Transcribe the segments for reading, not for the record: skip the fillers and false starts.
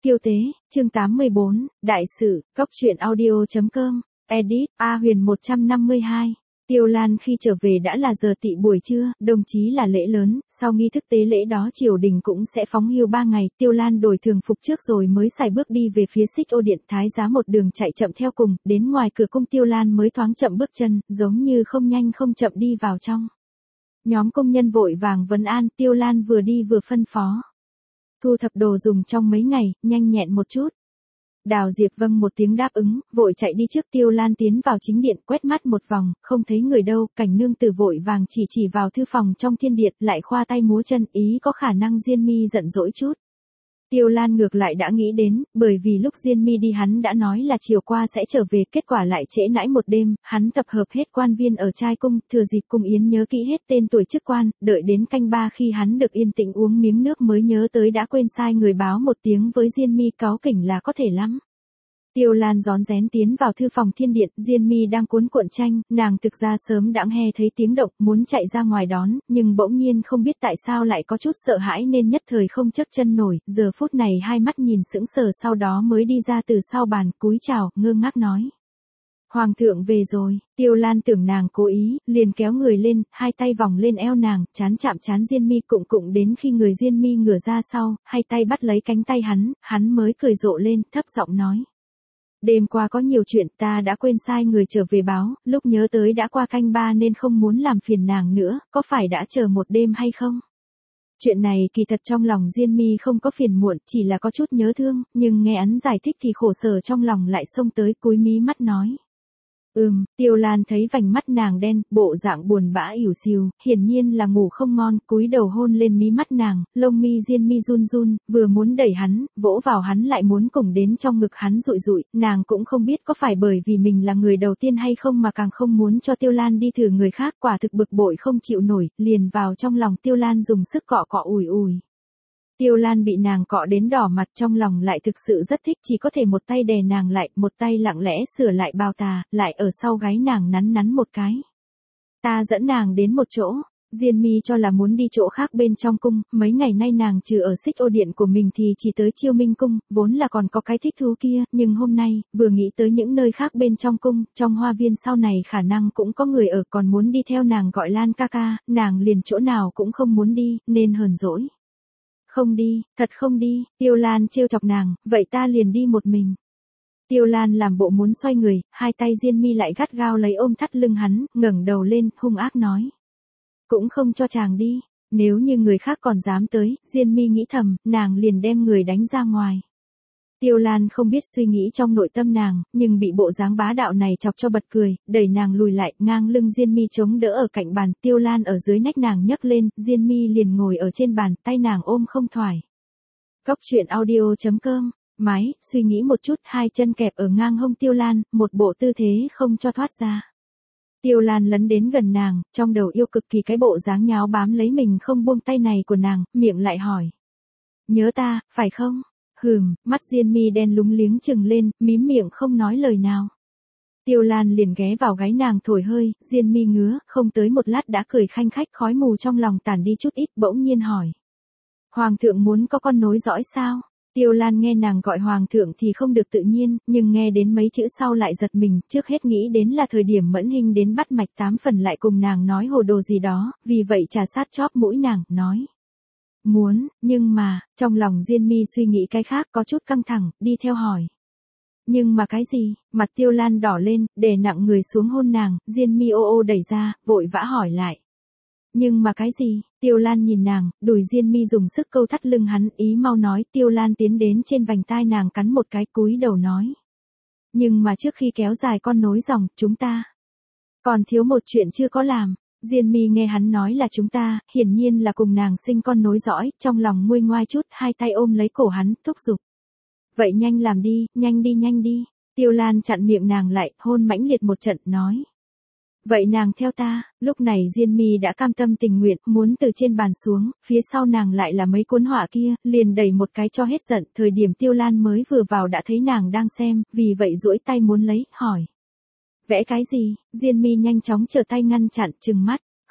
Kiêu Tế, chương 84, Đại sự, Cóc truyện audio.com, edit, A Huyền 152. Tiêu Lan khi trở về đã là giờ tị buổi trưa, đồng chí là lễ lớn, sau nghi thức tế lễ đó triều đình cũng sẽ phóng hưu 3 ngày, Tiêu Lan đổi thường phục trước rồi mới xài bước đi về phía Xích Ô Điện, Thái Giá một đường chạy chậm theo cùng, đến ngoài cửa cung Tiêu Lan mới thoáng chậm bước chân, giống như không nhanh không chậm đi vào trong. Nhóm công nhân vội vàng vấn an, Tiêu Lan vừa đi vừa phân phó. Thu thập đồ dùng trong mấy ngày, nhanh nhẹn một chút. Đào Diệp vâng một tiếng đáp ứng, vội chạy đi trước. Tiêu Lan tiến vào chính điện, quét mắt một vòng, không thấy người đâu, Cảnh Nương Tử vội vàng chỉ vào thư phòng trong thiên điện, lại khoa tay múa chân, ý có khả năng Diên Mi giận dỗi chút. Tiêu Lan ngược lại đã nghĩ đến, bởi vì lúc Diên Mi đi hắn đã nói là chiều qua sẽ trở về, kết quả lại trễ nãi một đêm, hắn tập hợp hết quan viên ở trai cung, thừa dịp cung yến nhớ kỹ hết tên tuổi chức quan, đợi đến canh ba khi hắn được yên tĩnh uống miếng nước mới nhớ tới đã quên sai người báo một tiếng với Diên Mi, cáu kỉnh là có thể lắm. Tiêu Lan rón rén tiến vào thư phòng thiên điện, Diên Mi đang cuốn cuộn tranh, nàng thực ra sớm đã nghe thấy tiếng động, muốn chạy ra ngoài đón, nhưng bỗng nhiên không biết tại sao lại có chút sợ hãi nên nhất thời không nhấc chân nổi, giờ phút này hai mắt nhìn sững sờ, sau đó mới đi ra từ sau bàn, cúi chào, ngơ ngác nói. Hoàng thượng về rồi. Tiêu Lan tưởng nàng cố ý, liền kéo người lên, hai tay vòng lên eo nàng, chán chạm chán Diên Mi, cụng đến khi người Diên Mi ngửa ra sau, hai tay bắt lấy cánh tay hắn mới cười rộ lên, thấp giọng nói. Đêm qua có nhiều chuyện, ta đã quên sai người trở về báo, lúc nhớ tới đã qua canh ba nên không muốn làm phiền nàng nữa, có phải đã chờ một đêm hay không? Chuyện này kỳ thật trong lòng Diên Mi không có phiền muộn, chỉ là có chút nhớ thương, nhưng nghe hắn giải thích thì khổ sở trong lòng lại xông tới, cúi mí mắt nói. Tiêu Lan thấy vành mắt nàng đen, bộ dạng buồn bã ỉu xìu, hiển nhiên là ngủ không ngon, cúi đầu hôn lên mí mắt nàng, lông mi Diên Mi run run, vừa muốn đẩy hắn, vỗ vào hắn lại muốn cùng đến trong ngực hắn rụi rụi, nàng cũng không biết có phải bởi vì mình là người đầu tiên hay không mà càng không muốn cho Tiêu Lan đi thử người khác, quả thực bực bội không chịu nổi, liền vào trong lòng Tiêu Lan dùng sức cọ cọ ủi ủi. Tiêu Lan bị nàng cọ đến đỏ mặt, trong lòng lại thực sự rất thích, chỉ có thể một tay đè nàng lại, một tay lặng lẽ sửa lại bào tà, lại ở sau gáy nàng nắn một cái. Ta dẫn nàng đến một chỗ, Diên Mi cho là muốn đi chỗ khác bên trong cung, mấy ngày nay nàng trừ ở Xích Ô Điện của mình thì chỉ tới Chiêu Minh cung, vốn là còn có cái thích thú kia, nhưng hôm nay, vừa nghĩ tới những nơi khác bên trong cung, trong hoa viên sau này khả năng cũng có người ở, còn muốn đi theo nàng gọi Lan ca ca, nàng liền chỗ nào cũng không muốn đi, nên hờn dỗi. Không đi, thật không đi, Tiêu Lan trêu chọc nàng, vậy ta liền đi một mình. Tiêu Lan làm bộ muốn xoay người, hai tay Diên Mi lại gắt gao lấy ôm thắt lưng hắn, ngẩng đầu lên, hung ác nói. Cũng không cho chàng đi, nếu như người khác còn dám tới, Diên Mi nghĩ thầm, nàng liền đem người đánh ra ngoài. Tiêu Lan không biết suy nghĩ trong nội tâm nàng, nhưng bị bộ dáng bá đạo này chọc cho bật cười, đẩy nàng lùi lại, ngang lưng Diên Mi chống đỡ ở cạnh bàn, Tiêu Lan ở dưới nách nàng nhấc lên, Diên Mi liền ngồi ở trên bàn, tay nàng ôm không thoải. Cóc truyện audio.com, máy, suy nghĩ một chút, hai chân kẹp ở ngang hông Tiêu Lan, một bộ tư thế không cho thoát ra. Tiêu Lan lấn đến gần nàng, trong đầu yêu cực kỳ cái bộ dáng nháo bám lấy mình không buông tay này của nàng, miệng lại hỏi. Nhớ ta, phải không? Mắt Diên Mi đen lúng liếng trừng lên, mím miệng không nói lời nào. Tiêu Lan liền ghé vào gáy nàng thổi hơi, Diên Mi ngứa, không tới một lát đã cười khanh khách, khói mù trong lòng tản đi chút ít, bỗng nhiên hỏi. Hoàng thượng muốn có con nối dõi sao? Tiêu Lan nghe nàng gọi hoàng thượng thì không được tự nhiên, nhưng nghe đến mấy chữ sau lại giật mình, trước hết nghĩ đến là thời điểm Mẫn Hinh đến bắt mạch 8 phần lại cùng nàng nói hồ đồ gì đó, vì vậy trà sát chóp mũi nàng, nói. Muốn, nhưng mà, trong lòng Diên Mi suy nghĩ cái khác, có chút căng thẳng, đi theo hỏi. Nhưng mà cái gì? Mặt Tiêu Lan đỏ lên, đè nặng người xuống hôn nàng, Diên Mi ô đẩy ra, vội vã hỏi lại. Nhưng mà cái gì? Tiêu Lan nhìn nàng, đùi Diên Mi dùng sức câu thắt lưng hắn, ý mau nói. Tiêu Lan tiến đến trên vành tai nàng cắn một cái, cúi đầu nói. Nhưng mà trước khi kéo dài con nối dòng, chúng ta còn thiếu một chuyện chưa có làm. Diên Mi nghe hắn nói là chúng ta, hiển nhiên là cùng nàng sinh con nối dõi, trong lòng nguôi ngoai chút, hai tay ôm lấy cổ hắn, thúc giục. Vậy nhanh làm đi, nhanh đi. Tiêu Lan chặn miệng nàng lại, hôn mãnh liệt một trận, nói. Vậy nàng theo ta, lúc này Diên Mi đã cam tâm tình nguyện, muốn từ trên bàn xuống, phía sau nàng lại là mấy cuốn họa kia, liền đẩy một cái cho hết giận, thời điểm Tiêu Lan mới vừa vào đã thấy nàng đang xem, vì vậy duỗi tay muốn lấy, hỏi. Vẽ cái gì? Diên Mi nhanh chóng trở tay ngăn chặn, trừng mắt.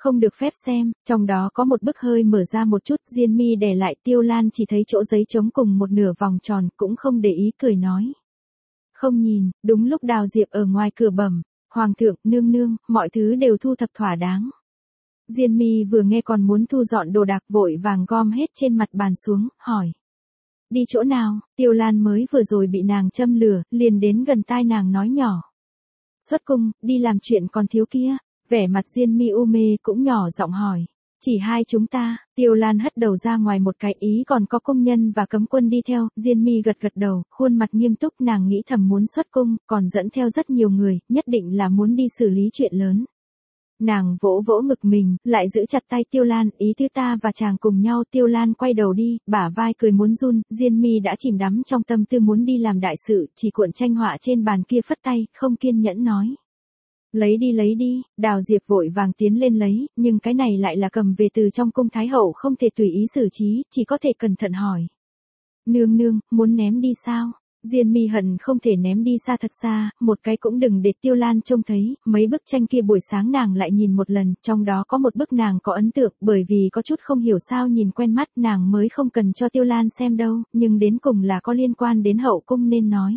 Không được phép xem, trong đó có một bức hơi mở ra một chút, Diên Mi đè lại, Tiêu Lan chỉ thấy chỗ giấy trống cùng một nửa vòng tròn, cũng không để ý, cười nói. Không nhìn, đúng lúc Đào Diệp ở ngoài cửa bẩm, Hoàng thượng, nương nương, mọi thứ đều thu thập thỏa đáng. Diên Mi vừa nghe còn muốn thu dọn đồ đạc, vội vàng gom hết trên mặt bàn xuống, hỏi. Đi chỗ nào? Tiêu Lan mới vừa rồi bị nàng châm lửa, liền đến gần tai nàng nói nhỏ. Xuất cung, đi làm chuyện còn thiếu kia. Vẻ mặt Diên Mi u mê cũng nhỏ giọng hỏi. Chỉ hai chúng ta. Tiêu Lan hất đầu ra ngoài một cái, ý còn có công nhân và cấm quân đi theo. Diên Mi gật gật đầu, khuôn mặt nghiêm túc, nàng nghĩ thầm muốn xuất cung, còn dẫn theo rất nhiều người, nhất định là muốn đi xử lý chuyện lớn. Nàng vỗ vỗ ngực mình, lại giữ chặt tay Tiêu Lan, ý thứ ta và chàng cùng nhau. Tiêu Lan quay đầu đi, bả vai cười muốn run, Diên Mi đã chìm đắm trong tâm tư muốn đi làm đại sự, chỉ cuộn tranh họa trên bàn kia phất tay, không kiên nhẫn nói. Lấy đi, Đào Diệp vội vàng tiến lên lấy, nhưng cái này lại là cầm về từ trong cung Thái Hậu, không thể tùy ý xử trí, chỉ có thể cẩn thận hỏi. Nương nương, muốn ném đi sao? Diên Mi hận không thể ném đi xa thật xa, một cái cũng đừng để Tiêu Lan trông thấy. Mấy bức tranh kia buổi sáng nàng lại nhìn một lần, trong đó có một bức nàng có ấn tượng, bởi vì có chút không hiểu sao nhìn quen mắt, nàng mới không cần cho Tiêu Lan xem đâu, nhưng đến cùng là có liên quan đến hậu cung nên nói.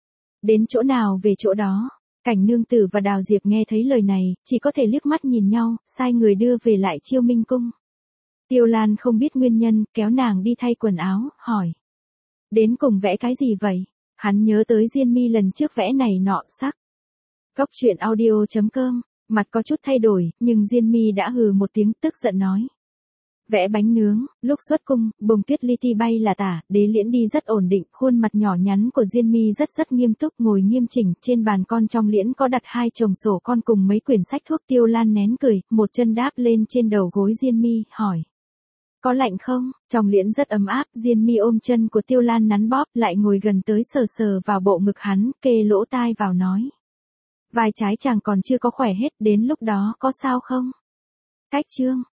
Đến chỗ nào về chỗ đó. Cảnh nương tử và Đào Diệp nghe thấy lời này, chỉ có thể liếc mắt nhìn nhau, sai người đưa về lại Chiêu Minh cung. Tiêu Lan không biết nguyên nhân, kéo nàng đi thay quần áo, hỏi. Đến cùng vẽ cái gì vậy? Hắn nhớ tới Diên Mi lần trước vẽ này nọ sắc. Góc truyện audio.com, mặt có chút thay đổi, nhưng Diên Mi đã hừ một tiếng, tức giận nói. Vẽ bánh nướng, lúc xuất cung, bông tuyết li ti bay là tả, Đế Liễn đi rất ổn định, khuôn mặt nhỏ nhắn của Diên Mi rất nghiêm túc, ngồi nghiêm chỉnh, trên bàn con trong liễn có đặt hai chồng sổ con cùng mấy quyển sách thuốc. Tiêu Lan nén cười, một chân đáp lên trên đầu gối Diên Mi, hỏi. Có lạnh không? Trong liễn rất ấm áp, Diên Mi ôm chân của Tiêu Lan nắn bóp, lại ngồi gần tới sờ vào bộ ngực hắn, kê lỗ tai vào nói. Vai trái chàng còn chưa có khỏe hết, đến lúc đó có sao không? Cách chương.